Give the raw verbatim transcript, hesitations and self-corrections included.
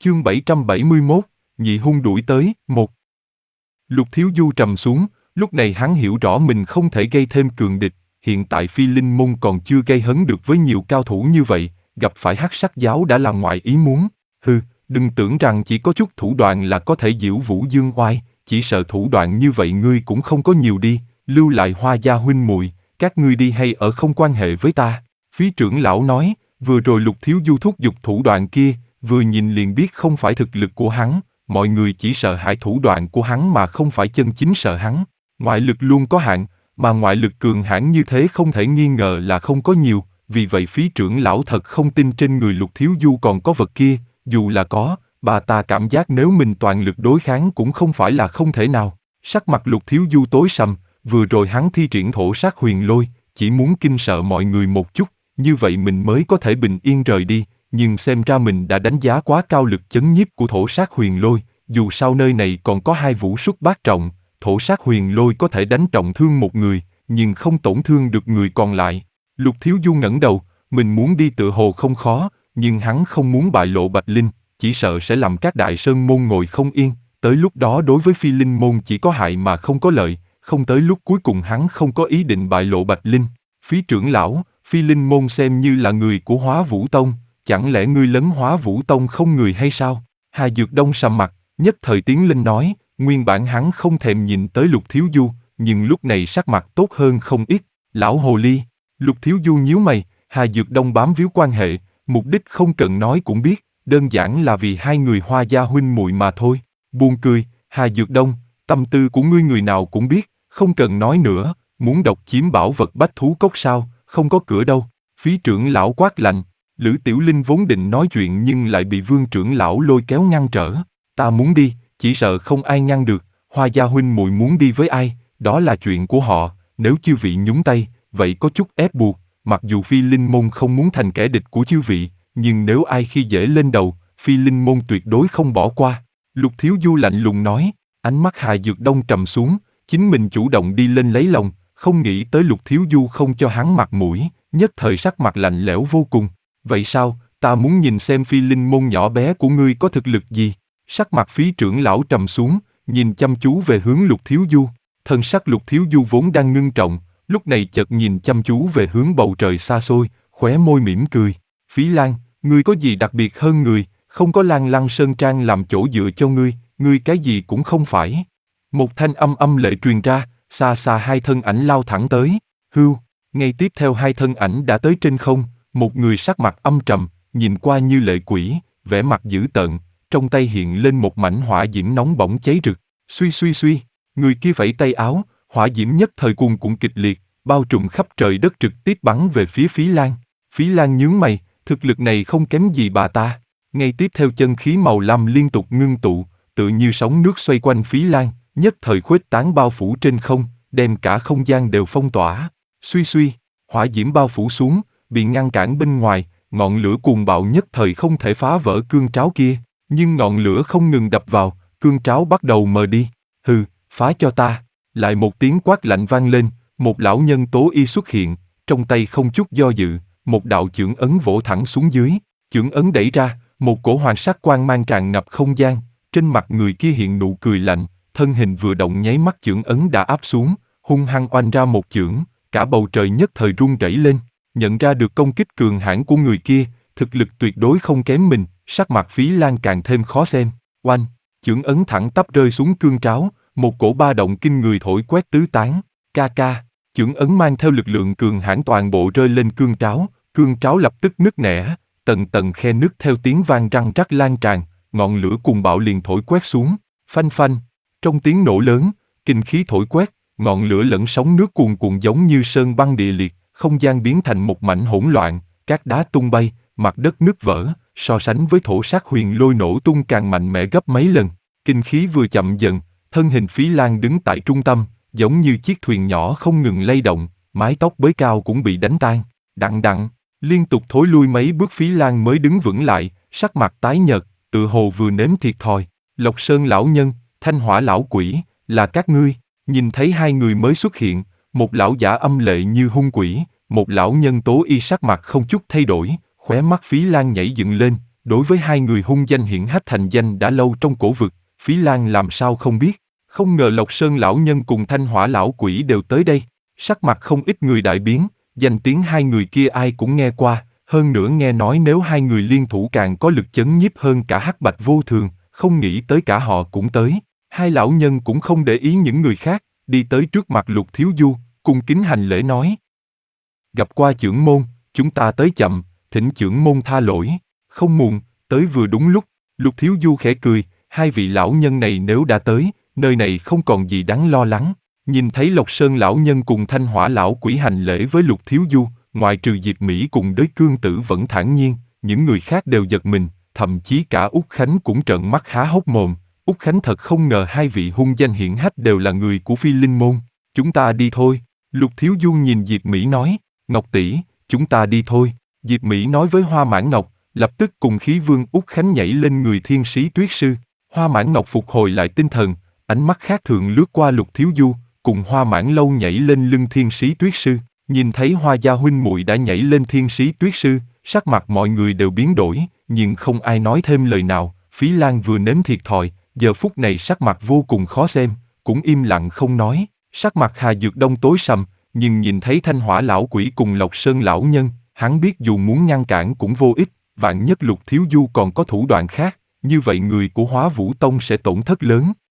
Chương bảy trăm bảy mươi mốt, nhị hung đuổi tới, một. Lục Thiếu Du trầm xuống, lúc này hắn hiểu rõ mình không thể gây thêm cường địch, hiện tại Phi Linh Môn còn chưa gây hấn được với nhiều cao thủ như vậy, gặp phải Hắc Sắc Giáo đã là ngoài ý muốn. Hừ, đừng tưởng rằng chỉ có chút thủ đoạn là có thể diễu vũ dương oai, chỉ sợ thủ đoạn như vậy ngươi cũng không có nhiều đi, lưu lại Hoa gia huynh muội, các ngươi đi hay ở không quan hệ với ta. Phí trưởng lão nói, vừa rồi Lục Thiếu Du thúc giục thủ đoạn kia, vừa nhìn liền biết không phải thực lực của hắn, mọi người chỉ sợ hãi thủ đoạn của hắn mà không phải chân chính sợ hắn. Ngoại lực luôn có hạn, mà ngoại lực cường hãn như thế không thể nghi ngờ là không có nhiều, vì vậy Phí trưởng lão thật không tin trên người Lục Thiếu Du còn có vật kia, dù là có, bà ta cảm giác nếu mình toàn lực đối kháng cũng không phải là không thể nào. Sắc mặt Lục Thiếu Du tối sầm, vừa rồi hắn thi triển thổ sát huyền lôi, chỉ muốn kinh sợ mọi người một chút, như vậy mình mới có thể bình yên rời đi, nhưng xem ra mình đã đánh giá quá cao lực chấn nhiếp của thổ sát huyền lôi, dù sao nơi này còn có hai vũ xuất bát trọng, thổ sát huyền lôi có thể đánh trọng thương một người, nhưng không tổn thương được người còn lại. Lục Thiếu Du ngẩng đầu, mình muốn đi tựa hồ không khó, nhưng hắn không muốn bại lộ Bạch Linh, chỉ sợ sẽ làm các đại sơn môn ngồi không yên, tới lúc đó đối với Phi Linh môn chỉ có hại mà không có lợi, không tới lúc cuối cùng hắn không có ý định bại lộ Bạch Linh. Phí trưởng lão, Phi Linh môn xem như là người của Hóa Vũ Tông, chẳng lẽ ngươi lấn Hóa Vũ Tông không người hay sao? Hà Dược Đông sầm mặt, nhất thời tiến lên nói, nguyên bản hắn không thèm nhìn tới Lục Thiếu Du, nhưng lúc này sắc mặt tốt hơn không ít. Lão hồ ly. Lục Thiếu Du nhíu mày, Hà Dược Đông bám víu quan hệ, mục đích không cần nói cũng biết, đơn giản là vì hai người Hoa gia huynh muội mà thôi. Buồn cười, Hà Dược Đông, tâm tư của ngươi người nào cũng biết, không cần nói nữa, muốn độc chiếm bảo vật bách thú cốc sao, không có cửa đâu. Phí trưởng lão quát lạnh. Lữ Tiểu Linh vốn định nói chuyện nhưng lại bị Vương trưởng lão lôi kéo ngăn trở. Ta muốn đi, chỉ sợ không ai ngăn được, Hoa gia huynh muội muốn đi với ai, đó là chuyện của họ, nếu chư vị nhúng tay, vậy có chút ép buộc, mặc dù Phi Linh môn không muốn thành kẻ địch của chư vị, nhưng nếu ai khi dễ lên đầu, Phi Linh môn tuyệt đối không bỏ qua. Lục Thiếu Du lạnh lùng nói, ánh mắt Hà Dược Đông trầm xuống, chính mình chủ động đi lên lấy lòng, không nghĩ tới Lục Thiếu Du không cho hắn mặt mũi, nhất thời sắc mặt lạnh lẽo vô cùng. Vậy sao, ta muốn nhìn xem Phi Linh môn nhỏ bé của ngươi có thực lực gì. Sắc mặt Phí trưởng lão trầm xuống, nhìn chăm chú về hướng Lục Thiếu Du. Thân sắc Lục Thiếu Du vốn đang ngưng trọng, lúc này chợt nhìn chăm chú về hướng bầu trời xa xôi, khóe môi mỉm cười. Phí Lan, ngươi có gì đặc biệt hơn người, không có Lan Lăng Sơn Trang làm chỗ dựa cho ngươi, ngươi cái gì cũng không phải. Một thanh âm âm lệ truyền ra, xa xa hai thân ảnh lao thẳng tới. Hưu, ngay tiếp theo hai thân ảnh đã tới trên không. Một người sắc mặt âm trầm, nhìn qua như lệ quỷ, vẻ mặt dữ tợn, trong tay hiện lên một mảnh hỏa diễm nóng bỏng cháy rực. Suy suy suy, người kia vẫy tay áo, hỏa diễm nhất thời cuồn cuộn kịch liệt, bao trùm khắp trời đất trực tiếp bắn về phía Phí Lan. Phí Lan nhướng mày, thực lực này không kém gì bà ta. Ngay tiếp theo chân khí màu lam liên tục ngưng tụ, tự như sóng nước xoay quanh Phí Lan, nhất thời khuếch tán bao phủ trên không, đem cả không gian đều phong tỏa. Suy suy, hỏa diễm bao phủ xuống, bị ngăn cản bên ngoài, ngọn lửa cuồng bạo nhất thời không thể phá vỡ cương tráo kia, nhưng ngọn lửa không ngừng đập vào, cương tráo bắt đầu mờ đi. Hừ, phá cho ta. Lại một tiếng quát lạnh vang lên, một lão nhân tố y xuất hiện, trong tay không chút do dự, một đạo chưởng ấn vỗ thẳng xuống dưới, chưởng ấn đẩy ra, một cổ hoàng sắc quang mang tràn ngập không gian, trên mặt người kia hiện nụ cười lạnh, thân hình vừa động nháy mắt chưởng ấn đã áp xuống, hung hăng oanh ra một chưởng, cả bầu trời nhất thời rung rẩy lên. Nhận ra được công kích cường hãn của người kia, thực lực tuyệt đối không kém mình, sắc mặt Phí Lan càng thêm khó xem. Oanh, chưởng ấn thẳng tắp rơi xuống cương tráo, một cổ ba động kinh người thổi quét tứ tán. Ca ca, chưởng ấn mang theo lực lượng cường hãn toàn bộ rơi lên cương tráo, cương tráo lập tức nứt nẻ, tầng tầng khe nứt theo tiếng vang răng rắc lan tràn, ngọn lửa cùng bạo liền thổi quét xuống. Phanh phanh, trong tiếng nổ lớn, kinh khí thổi quét, ngọn lửa lẫn sóng nước cuồn cuộn giống như sơn băng địa liệt. Không gian biến thành một mảnh hỗn loạn, cát đá tung bay, mặt đất nứt vỡ, so sánh với thổ sát huyền lôi nổ tung càng mạnh mẽ gấp mấy lần. Kinh khí vừa chậm dần, thân hình Phí Lan đứng tại trung tâm, giống như chiếc thuyền nhỏ không ngừng lay động, mái tóc bới cao cũng bị đánh tan. Đặng đặng, liên tục thối lui mấy bước Phí Lan mới đứng vững lại, sắc mặt tái nhợt, tựa hồ vừa nếm thiệt thòi. Lộc Sơn lão nhân, Thanh Hỏa lão quỷ, là các ngươi. Nhìn thấy hai người mới xuất hiện, một lão giả âm lệ như hung quỷ, một lão nhân tố y sắc mặt không chút thay đổi, khóe mắt Phí Lan nhảy dựng lên, Đối với hai người hung danh hiển hách thành danh đã lâu trong cổ vực, Phí Lan làm sao không biết. Không ngờ Lộc Sơn lão nhân cùng Thanh Hỏa lão quỷ đều tới đây. Sắc mặt không ít người đại biến, danh tiếng hai người kia ai cũng nghe qua, hơn nữa nghe nói nếu hai người liên thủ càng có lực chấn nhiếp hơn cả Hắc Bạch Vô Thường, không nghĩ tới cả họ cũng tới. Hai lão nhân cũng không để ý những người khác, đi tới trước mặt Lục Thiếu Du, cung kính hành lễ nói. Gặp qua chưởng môn, chúng ta tới chậm, thỉnh chưởng môn tha lỗi. Không muộn, tới vừa đúng lúc. Lục Thiếu Du khẽ cười, hai vị lão nhân này nếu đã tới, nơi này không còn gì đáng lo lắng. Nhìn thấy Lộc Sơn lão nhân cùng Thanh Hỏa lão quỷ hành lễ với Lục Thiếu Du, ngoại trừ Diệp Mỹ cùng Đới Cương Tử vẫn thản nhiên, những người khác đều giật mình, thậm chí cả Úc Khánh cũng trợn mắt há hốc mồm. Úc Khánh thật không ngờ hai vị hung danh hiển hách đều là người của Phi Linh môn. Chúng ta đi thôi. Lục Thiếu Du nhìn Diệp Mỹ nói, Ngọc tỷ, chúng ta đi thôi. Diệp Mỹ nói với Hoa Mãn Ngọc, lập tức cùng khí vương Úc Khánh nhảy lên người Thiên Sĩ Tuyết Sư. Hoa Mãn Ngọc phục hồi lại tinh thần, ánh mắt khác thường lướt qua Lục Thiếu Du, cùng Hoa Mãn Lâu nhảy lên lưng Thiên Sĩ Tuyết Sư. Nhìn thấy Hoa gia huynh muội đã nhảy lên Thiên Sĩ Tuyết Sư, sắc mặt mọi người đều biến đổi, nhưng không ai nói thêm lời nào. Phí Lan vừa nếm thiệt thòi, giờ phút này sắc mặt vô cùng khó xem, cũng im lặng không nói. Sắc mặt Hà Dược Đông tối sầm, nhưng nhìn thấy Thanh Hỏa lão quỷ cùng Lộc Sơn lão nhân, hắn biết dù muốn ngăn cản cũng vô ích, vạn nhất Lục Thiếu Du còn có thủ đoạn khác, như vậy người của Hóa Vũ Tông sẽ tổn thất lớn.